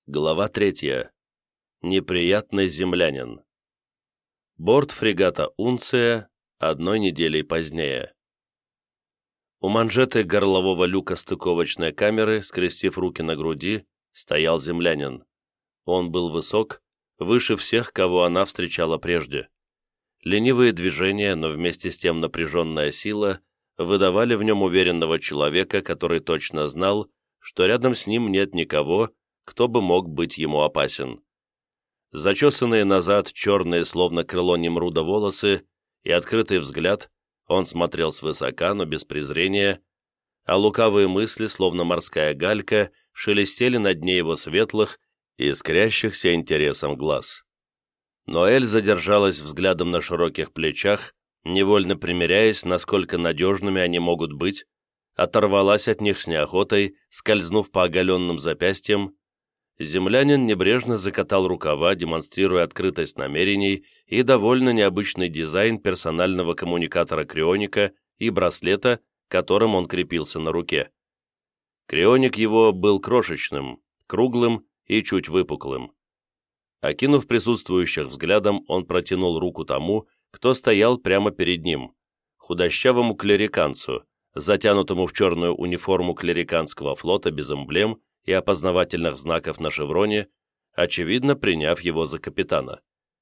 Глава 3. Неприятный землянин. Борт фрегата «Унция» одной неделей позднее. У манжеты горлового люка стыковочной камеры, скрестив руки на груди, стоял землянин. Он был высок, выше всех, кого она встречала прежде. Ленивые движения, но вместе с тем напряженная сила, выдавали в нем уверенного человека, который точно знал, что рядом с ним нет никого, кто бы мог быть ему опасен. Зачесанные назад черные, словно крыло Немруда, волосы и открытый взгляд, он смотрел свысока, но без презрения, а лукавые мысли, словно морская галька, шелестели на дне его светлых и искрящихся интересом глаз. Но Эль задержалась взглядом на широких плечах, невольно примиряясь, насколько надежными они могут быть, оторвалась от них с неохотой, скользнув по оголенным запястьям. Землянин небрежно закатал рукава, демонстрируя открытость намерений и довольно необычный дизайн персонального коммуникатора крионика и браслета, которым он крепился на руке. Крионик его был крошечным, круглым и чуть выпуклым. Окинув присутствующих взглядом, он протянул руку тому, кто стоял прямо перед ним, худощавому клериканцу, затянутому в черную униформу клериканского флота без эмблем и опознавательных знаков на шевроне, очевидно приняв его за капитана.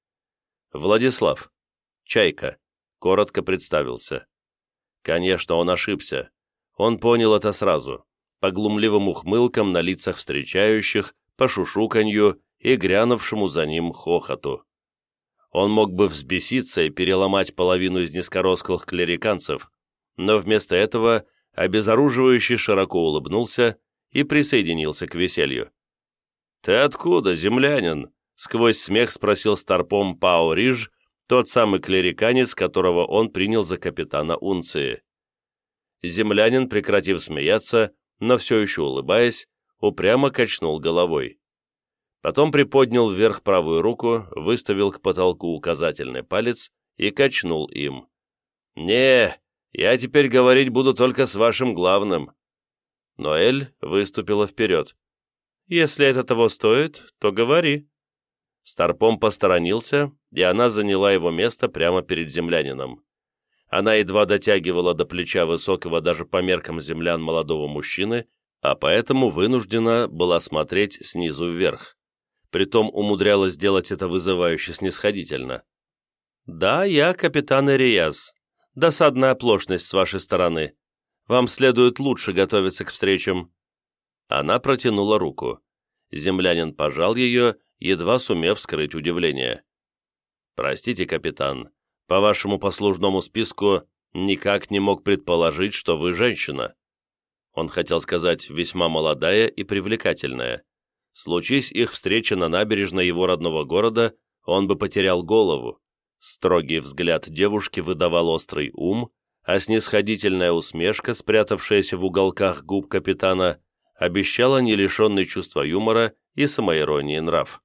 «Владислав, Чайка», — коротко представился. Конечно, он ошибся. Он понял это сразу, по глумливым ухмылкам на лицах встречающих, по шушуканью и грянувшему за ним хохоту. Он мог бы взбеситься и переломать половину из низкорослых клериканцев, но вместо этого обезоруживающий широко улыбнулся и присоединился к веселью. «Ты откуда, землянин?» — сквозь смех спросил старпом Пао Риж, тот самый клериканец, которого он принял за капитана Унции. Землянин, прекратив смеяться, но все еще улыбаясь, упрямо качнул головой. Потом приподнял вверх правую руку, выставил к потолку указательный палец и качнул им. «Не, я теперь говорить буду только с вашим главным». Но Эль выступила вперед. «Если это того стоит, то говори». Старпом посторонился, и она заняла его место прямо перед землянином. Она едва дотягивала до плеча высокого даже по меркам землян молодого мужчины, а поэтому вынуждена была смотреть снизу вверх. Притом умудрялась делать это вызывающе снисходительно. «Да, я капитан Ириаз. Досадная оплошность с вашей стороны. Вам следует лучше готовиться к встречам». Она протянула руку. Землянин пожал ее, едва сумев скрыть удивление. «Простите, капитан, по вашему послужному списку никак не мог предположить, что вы женщина». Он хотел сказать «весьма молодая и привлекательная». Случись их встреча на набережной его родного города, он бы потерял голову. Строгий взгляд девушки выдавал острый ум, а снисходительная усмешка, спрятавшаяся в уголках губ капитана, обещала не лишенный чувства юмора и самоиронии нрав.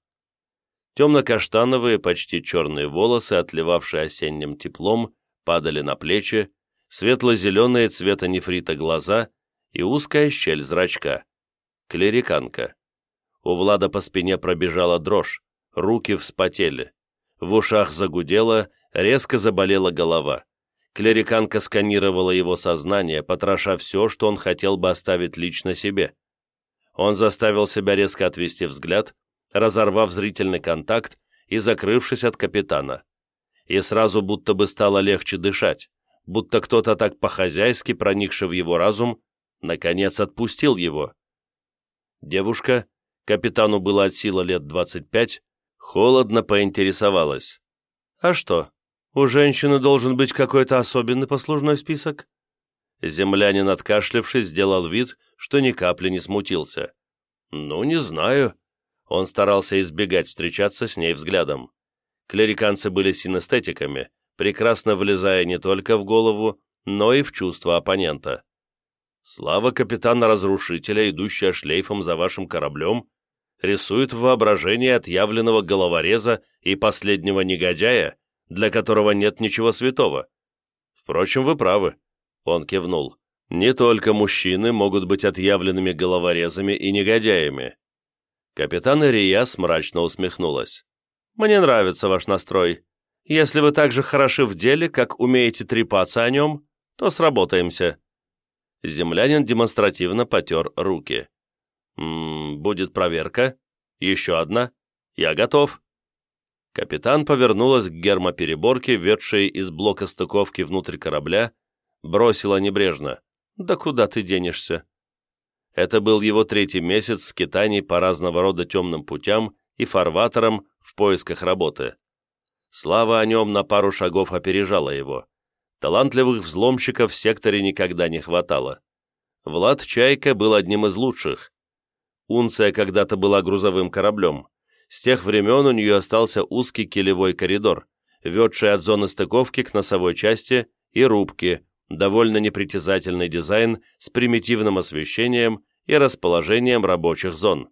Темно-каштановые, почти черные волосы, отливавшие осенним теплом, падали на плечи, светло-зеленые цвета нефрита глаза и узкая щель зрачка. Клериканка. У Влада по спине пробежала дрожь, руки вспотели. В ушах загудело, резко заболела голова. Клериканка сканировала его сознание, потроша все, что он хотел бы оставить лично себе. Он заставил себя резко отвести взгляд, разорвав зрительный контакт и закрывшись от капитана. И сразу будто бы стало легче дышать, будто кто-то так по-хозяйски, проникший в его разум, наконец отпустил его. Девушка, капитану было от силы лет 25, холодно поинтересовалась. «А что, у женщины должен быть какой-то особенный послужной список?» Землянин, откашлявшись, сделал вид, что ни капли не смутился. «Ну, не знаю». Он старался избегать встречаться с ней взглядом. Клериканцы были синестетиками, прекрасно влезая не только в голову, но и в чувства оппонента. Слава капитана-разрушителя, идущая шлейфом за вашим кораблем, рисует в воображении отъявленного головореза и последнего негодяя, для которого нет ничего святого. Впрочем, вы правы. Он кивнул. Не только мужчины могут быть отъявленными головорезами и негодяями. Капитан Ирияс мрачно усмехнулась. «Мне нравится ваш настрой. Если вы так же хороши в деле, как умеете трепаться о нем, то сработаемся». Землянин демонстративно потер руки. Будет проверка? Еще одна? Я готов». Капитан повернулась к гермопереборке, ведшей из блока стыковки внутрь корабля, бросила небрежно. «Да куда ты денешься?» Это был его 3-й месяц скитаний по разного рода темным путям и фарватерам в поисках работы. Слава о нем на пару шагов опережала его. Талантливых взломщиков в секторе никогда не хватало. Влад Чайка был одним из лучших. Унция когда-то была грузовым кораблем. С тех времен у нее остался узкий килевой коридор, ведший от зоны стыковки к носовой части и рубке, довольно непритязательный дизайн с примитивным освещением и расположением рабочих зон.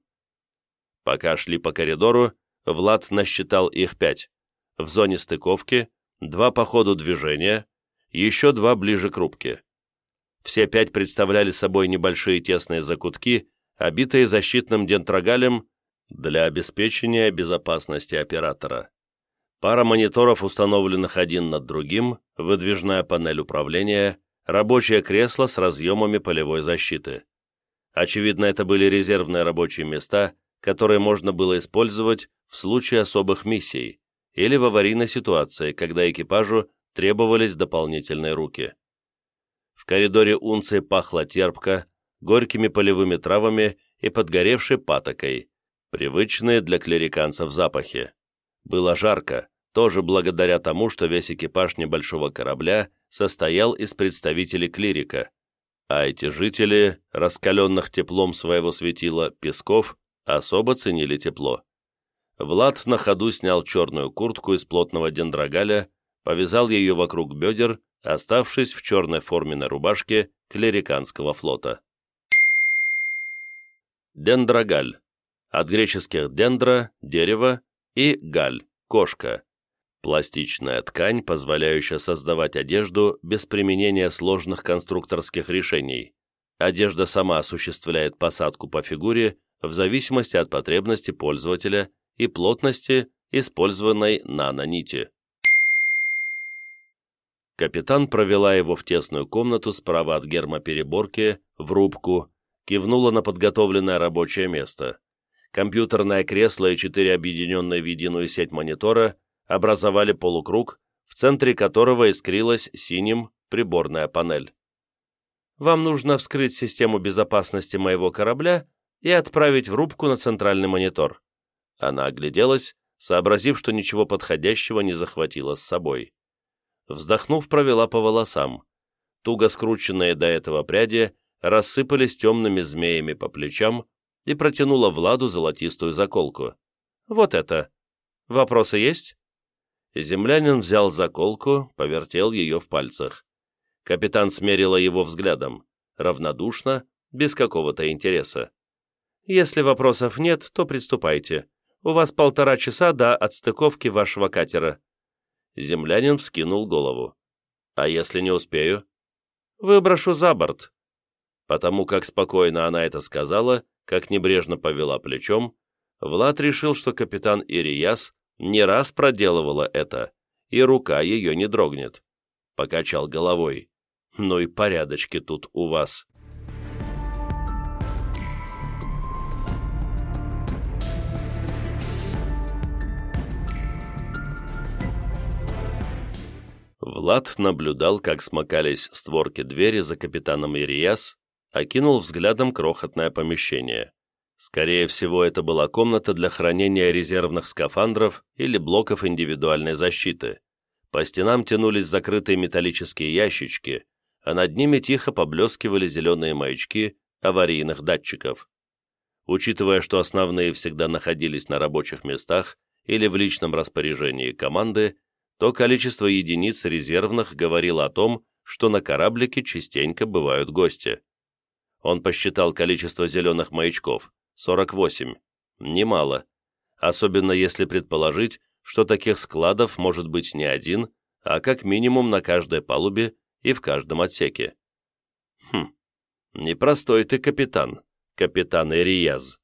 Пока шли по коридору, Влад насчитал их 5. В зоне стыковки, 2 по ходу движения, еще 2 ближе к рубке. Все 5 представляли собой небольшие тесные закутки, обитые защитным дентрогалем для обеспечения безопасности оператора. Пара мониторов, установленных один над другим, выдвижная панель управления, рабочее кресло с разъемами полевой защиты. Очевидно, это были резервные рабочие места, которые можно было использовать в случае особых миссий или в аварийной ситуации, когда экипажу требовались дополнительные руки. В коридоре Унции пахло терпко, горькими полевыми травами и подгоревшей патокой, привычные для клириканцев запахи. Было жарко, тоже благодаря тому, что весь экипаж небольшого корабля состоял из представителей клирика, а эти жители, раскаленных теплом своего светила песков, особо ценили тепло. Влад на ходу снял черную куртку из плотного дендрогаля, повязал ее вокруг бедер, оставшись в черной форменной рубашке клириканского флота. Дендрогаль. От греческих дендро – дерево и галь – кошка. Пластичная ткань, позволяющая создавать одежду без применения сложных конструкторских решений. Одежда сама осуществляет посадку по фигуре в зависимости от потребностей пользователя и плотности использованной нанонити. Капитан провела его в тесную комнату справа от гермопереборки, в рубку, кивнула на подготовленное рабочее место. Компьютерное кресло и 4 объединенные в единую сеть монитора образовали полукруг, в центре которого искрилась синим приборная панель. «Вам нужно вскрыть систему безопасности моего корабля и отправить в рубку на центральный монитор». Она огляделась, сообразив, что ничего подходящего не захватила с собой. Вздохнув, провела по волосам. Туго скрученные до этого пряди рассыпались темными змеями по плечам и протянула Владу золотистую заколку. «Вот это. Вопросы есть?» Землянин взял заколку, повертел ее в пальцах. Капитан смерила его взглядом, равнодушно, без какого-то интереса. «Если вопросов нет, то приступайте. У вас 1,5 часа до отстыковки вашего катера». Землянин вскинул голову. «А если не успею?» «Выброшу за борт». Потому как спокойно она это сказала, как небрежно повела плечом, Влад решил, что капитан Ирияс не раз проделывала это, и рука ее не дрогнет. Покачал головой. «Ну и порядочки тут у вас». Влад наблюдал, как смыкались створки двери за капитаном Ирияс, окинул взглядом крохотное помещение. Скорее всего, это была комната для хранения резервных скафандров или блоков индивидуальной защиты. По стенам тянулись закрытые металлические ящички, а над ними тихо поблескивали зеленые маячки аварийных датчиков. Учитывая, что основные всегда находились на рабочих местах или в личном распоряжении команды, то количество единиц резервных говорило о том, что на кораблике частенько бывают гости. Он посчитал количество зеленых маячков – 48. Немало, особенно если предположить, что таких складов может быть не один, а как минимум на каждой палубе и в каждом отсеке. Непростой ты капитан, капитан Ирияс.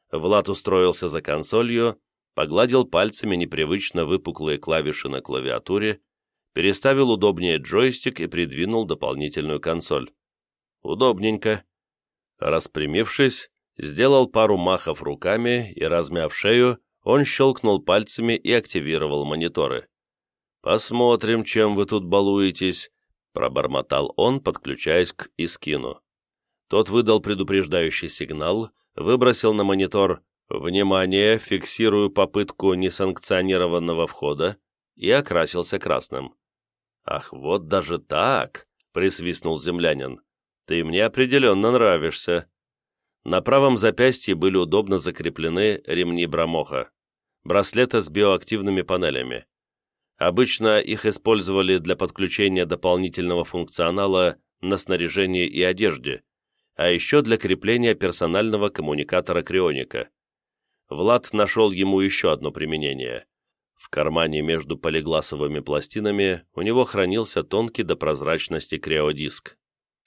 Влад устроился за консолью, погладил пальцами непривычно выпуклые клавиши на клавиатуре, переставил удобнее джойстик и придвинул дополнительную консоль. Удобненько. Распрямившись, сделал пару махов руками и, размяв шею, он щелкнул пальцами и активировал мониторы. «Посмотрим, чем вы тут балуетесь», — пробормотал он, подключаясь к Искину. Тот выдал предупреждающий сигнал, выбросил на монитор «Внимание, фиксирую попытку несанкционированного входа» и окрасился красным. «Ах, вот даже так!» — присвистнул землянин. «Ты мне определенно нравишься». На правом запястье были удобно закреплены ремни Брамоха, браслеты с биоактивными панелями. Обычно их использовали для подключения дополнительного функционала на снаряжении и одежде, а еще для крепления персонального коммуникатора крионика. Влад нашел ему еще одно применение. В кармане между полигласовыми пластинами у него хранился тонкий до прозрачности криодиск.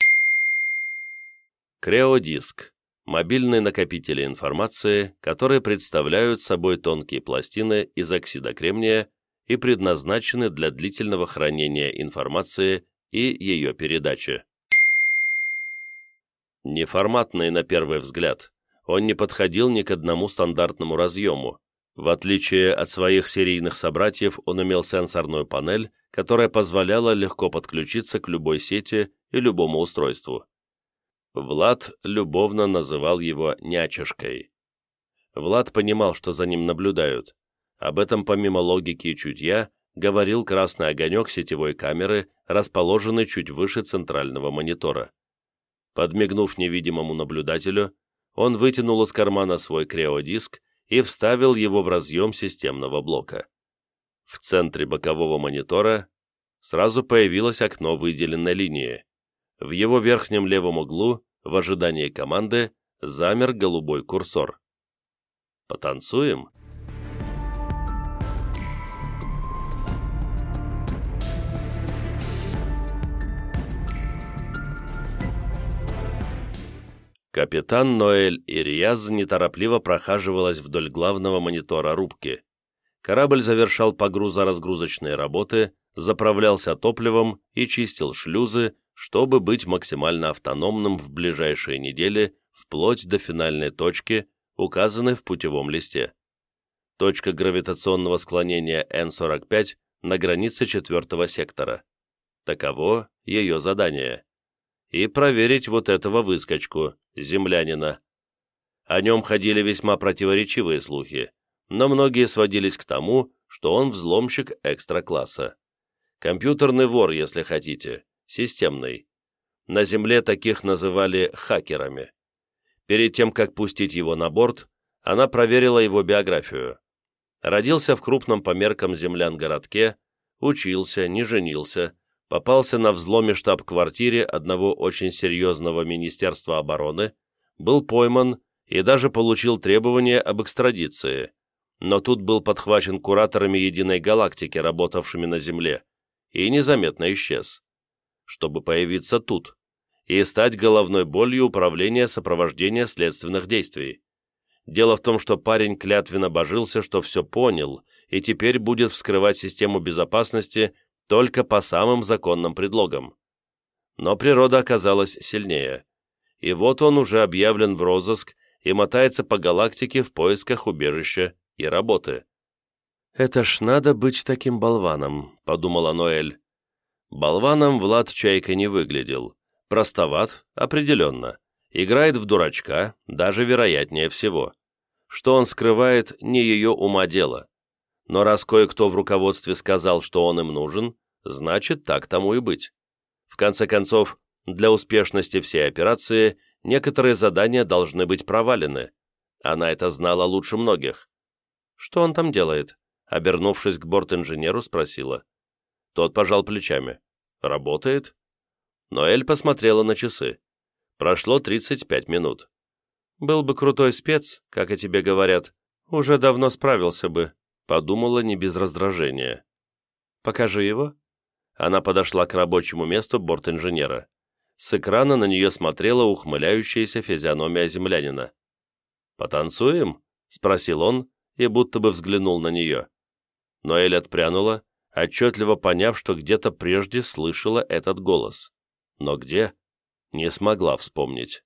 Криодиск – мобильные накопители информации, которые представляют собой тонкие пластины из оксида кремния и предназначены для длительного хранения информации и ее передачи. Неформатный на первый взгляд, он не подходил ни к одному стандартному разъему. В отличие от своих серийных собратьев, он имел сенсорную панель, которая позволяла легко подключиться к любой сети и любому устройству. Влад любовно называл его «нячешкой». Влад понимал, что за ним наблюдают. Об этом помимо логики и чутья говорил красный огонек сетевой камеры, расположенный чуть выше центрального монитора. Подмигнув невидимому наблюдателю, он вытянул из кармана свой криодиск и вставил его в разъем системного блока. В центре бокового монитора сразу появилось окно выделенной линии. В его верхнем левом углу, в ожидании команды, замер голубой курсор. «Потанцуем?» Капитан Ноэль Ирияз неторопливо прохаживалась вдоль главного монитора рубки. Корабль завершал погрузо-разгрузочные работы, заправлялся топливом и чистил шлюзы, чтобы быть максимально автономным в ближайшие недели, вплоть до финальной точки, указанной в путевом листе. Точка гравитационного склонения N-45 на границе 4-го сектора. Таково ее задание. И проверить вот этого выскочку, землянина. О нем ходили весьма противоречивые слухи, но многие сводились к тому, что он взломщик экстра-класса. Компьютерный вор, если хотите, системный. На Земле таких называли хакерами. Перед тем, как пустить его на борт, она проверила его биографию. Родился в крупном по меркам землян городке, учился, не женился, попался на взломе штаб-квартире одного очень серьезного Министерства обороны, был пойман и даже получил требование об экстрадиции, но тут был подхвачен кураторами Единой Галактики, работавшими на Земле, и незаметно исчез, чтобы появиться тут и стать головной болью управления сопровождения следственных действий. Дело в том, что парень клятвенно божился, что все понял, и теперь будет вскрывать систему безопасности только по самым законным предлогам. Но природа оказалась сильнее, и вот он уже объявлен в розыск и мотается по галактике в поисках убежища и работы. «Это ж надо быть таким болваном», — подумала Ноэль. Болваном Влад Чайка не выглядел. Простоват, определенно. Играет в дурачка, даже вероятнее всего. Что он скрывает, не ее ума дело. Но раз кое-кто в руководстве сказал, что он им нужен, значит, так тому и быть. В конце концов, для успешности всей операции некоторые задания должны быть провалены. Она это знала лучше многих. «Что он там делает?» Обернувшись к борт-инженеру, спросила. Тот пожал плечами. «Работает?» Ноэль посмотрела на часы. Прошло 35 минут. «Был бы крутой спец, как о тебе говорят, уже давно справился бы», подумала не без раздражения. «Покажи его». Она подошла к рабочему месту борт-инженера. С экрана на нее смотрела ухмыляющаяся физиономия землянина. «Потанцуем?» — спросил он и будто бы взглянул на нее. Но Эль отпрянула, отчетливо поняв, что где-то прежде слышала этот голос. Но где? Не смогла вспомнить.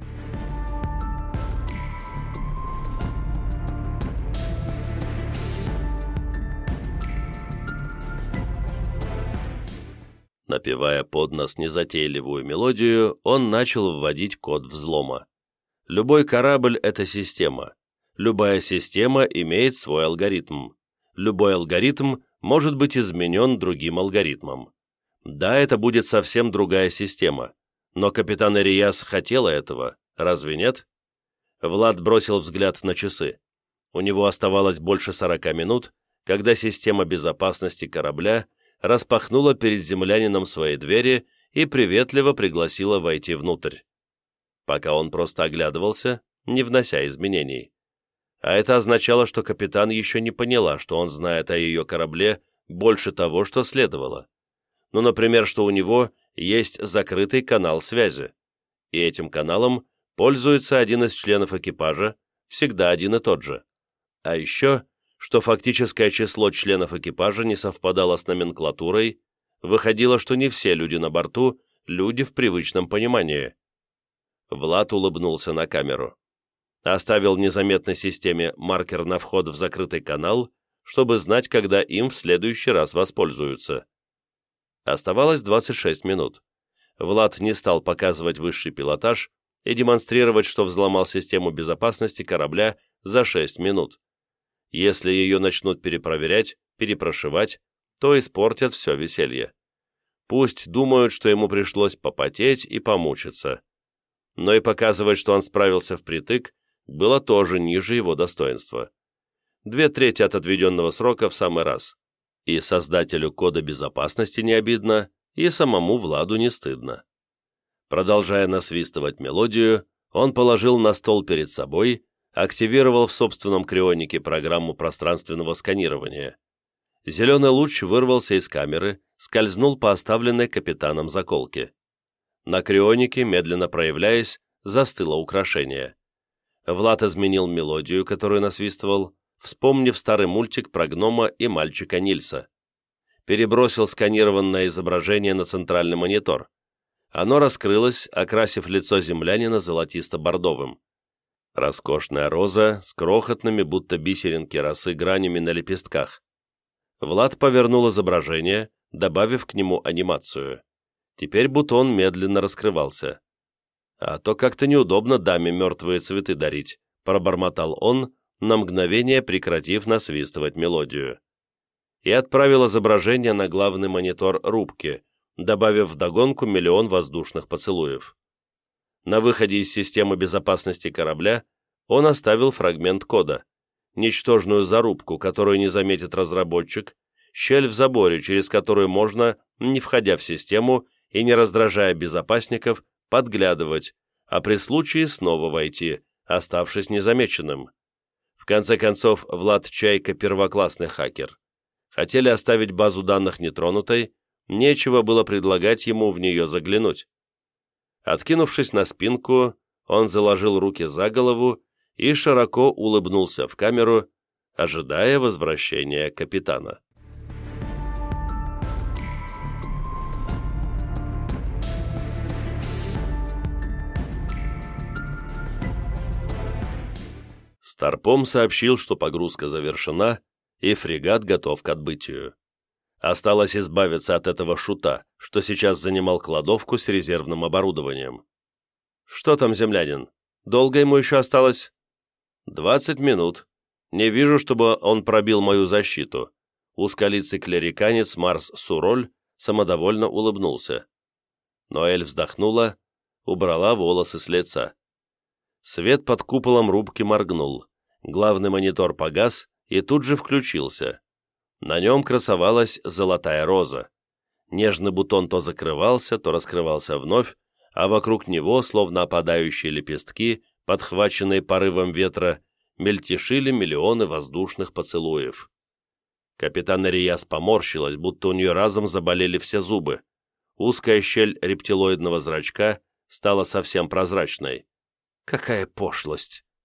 Напевая под нос незатейливую мелодию, он начал вводить код взлома. Любой корабль — это система. Любая система имеет свой алгоритм. Любой алгоритм может быть изменен другим алгоритмом. Да, это будет совсем другая система, но капитан Ириас хотела этого, разве нет? Влад бросил взгляд на часы. У него оставалось больше 40 минут, когда система безопасности корабля распахнула перед землянином свои двери и приветливо пригласила войти внутрь. Пока он просто оглядывался, не внося изменений. А это означало, что капитан еще не поняла, что он знает о ее корабле больше того, что следовало. Ну, например, что у него есть закрытый канал связи. И этим каналом пользуется один из членов экипажа, всегда один и тот же. А еще, что фактическое число членов экипажа не совпадало с номенклатурой, выходило, что не все люди на борту – люди в привычном понимании. Влад улыбнулся на камеру. Оставил незаметной системе маркер на вход в закрытый канал, чтобы знать, когда им в следующий раз воспользуются. Оставалось 26 минут. Влад не стал показывать высший пилотаж и демонстрировать, что взломал систему безопасности корабля за 6 минут. Если ее начнут перепроверять, перепрошивать, то испортят все веселье. Пусть думают, что ему пришлось попотеть и помучиться. Но и показывать, что он справился впритык, было тоже ниже его достоинства. 2/3 от отведенного срока в самый раз. И создателю кода безопасности не обидно, и самому Владу не стыдно. Продолжая насвистывать мелодию, он положил на стол перед собой, активировал в собственном крионике программу пространственного сканирования. Зеленый луч вырвался из камеры, скользнул по оставленной капитаном заколке. На крионике, медленно проявляясь, застыло украшение. Влад изменил мелодию, которую насвистывал, вспомнив старый мультик про гнома и мальчика Нильса. Перебросил сканированное изображение на центральный монитор. Оно раскрылось, окрасив лицо землянина золотисто-бордовым. Роскошная роза с крохотными, будто бисеринки росы, гранями на лепестках. Влад повернул изображение, добавив к нему анимацию. Теперь бутон медленно раскрывался. «А то как-то неудобно даме мертвые цветы дарить», пробормотал он, на мгновение прекратив насвистывать мелодию. И отправил изображение на главный монитор рубки, добавив вдогонку 1 000 000 воздушных поцелуев. На выходе из системы безопасности корабля он оставил фрагмент кода, ничтожную зарубку, которую не заметит разработчик, щель в заборе, через которую можно, не входя в систему и не раздражая безопасников, подглядывать, а при случае снова войти, оставшись незамеченным. В конце концов, Влад Чайка – первоклассный хакер. Хотели оставить базу данных нетронутой, нечего было предлагать ему в нее заглянуть. Откинувшись на спинку, он заложил руки за голову и широко улыбнулся в камеру, ожидая возвращения капитана. Старпом сообщил, что погрузка завершена, и фрегат готов к отбытию. Осталось избавиться от этого шута, что сейчас занимал кладовку с резервным оборудованием. «Что там, землянин? Долго ему еще осталось?» 20 минут. Не вижу, чтобы он пробил мою защиту». Узколицый клериканец Марс Суроль самодовольно улыбнулся. Ноэль вздохнула, убрала волосы с лица. Свет под куполом рубки моргнул. Главный монитор погас и тут же включился. На нем красовалась золотая роза. Нежный бутон то закрывался, то раскрывался вновь, а вокруг него, словно опадающие лепестки, подхваченные порывом ветра, мельтешили миллионы воздушных поцелуев. Капитан Ириас поморщилась, будто у нее разом заболели все зубы. Узкая щель рептилоидного зрачка стала совсем прозрачной. Какая пошлость!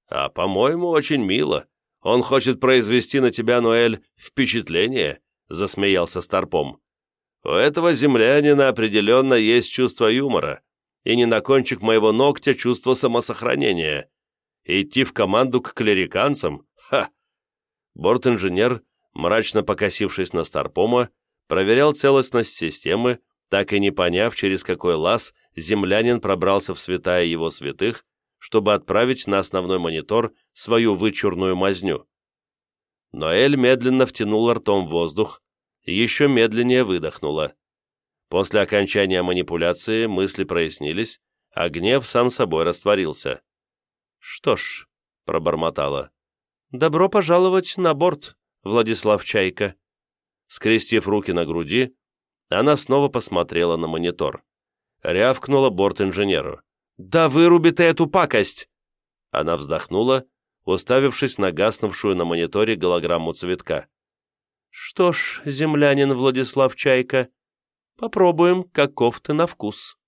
«А, по-моему, очень мило. Он хочет произвести на тебя, Ноэль, впечатление», — засмеялся Старпом. «У этого землянина определенно есть чувство юмора, и не на кончик моего ногтя чувство самосохранения. Идти в команду к клериканцам? Ха!» Борт-инженер, мрачно покосившись на Старпома, проверял целостность системы, так и не поняв, через какой лаз землянин пробрался в святая его святых, чтобы отправить на основной монитор свою вычурную мазню. Ноэль медленно втянула ртом воздух, и еще медленнее выдохнула. После окончания манипуляции мысли прояснились, а гнев сам собой растворился. «Что ж», — пробормотала, — «добро пожаловать на борт, Владислав Чайка». Скрестив руки на груди, она снова посмотрела на монитор. Рявкнула борт-инженеру. «Да выруби ты эту пакость!» Она вздохнула, уставившись на гаснувшую на мониторе голограмму цветка. «Что ж, землянин Владислав Чайка, попробуем, каков ты на вкус».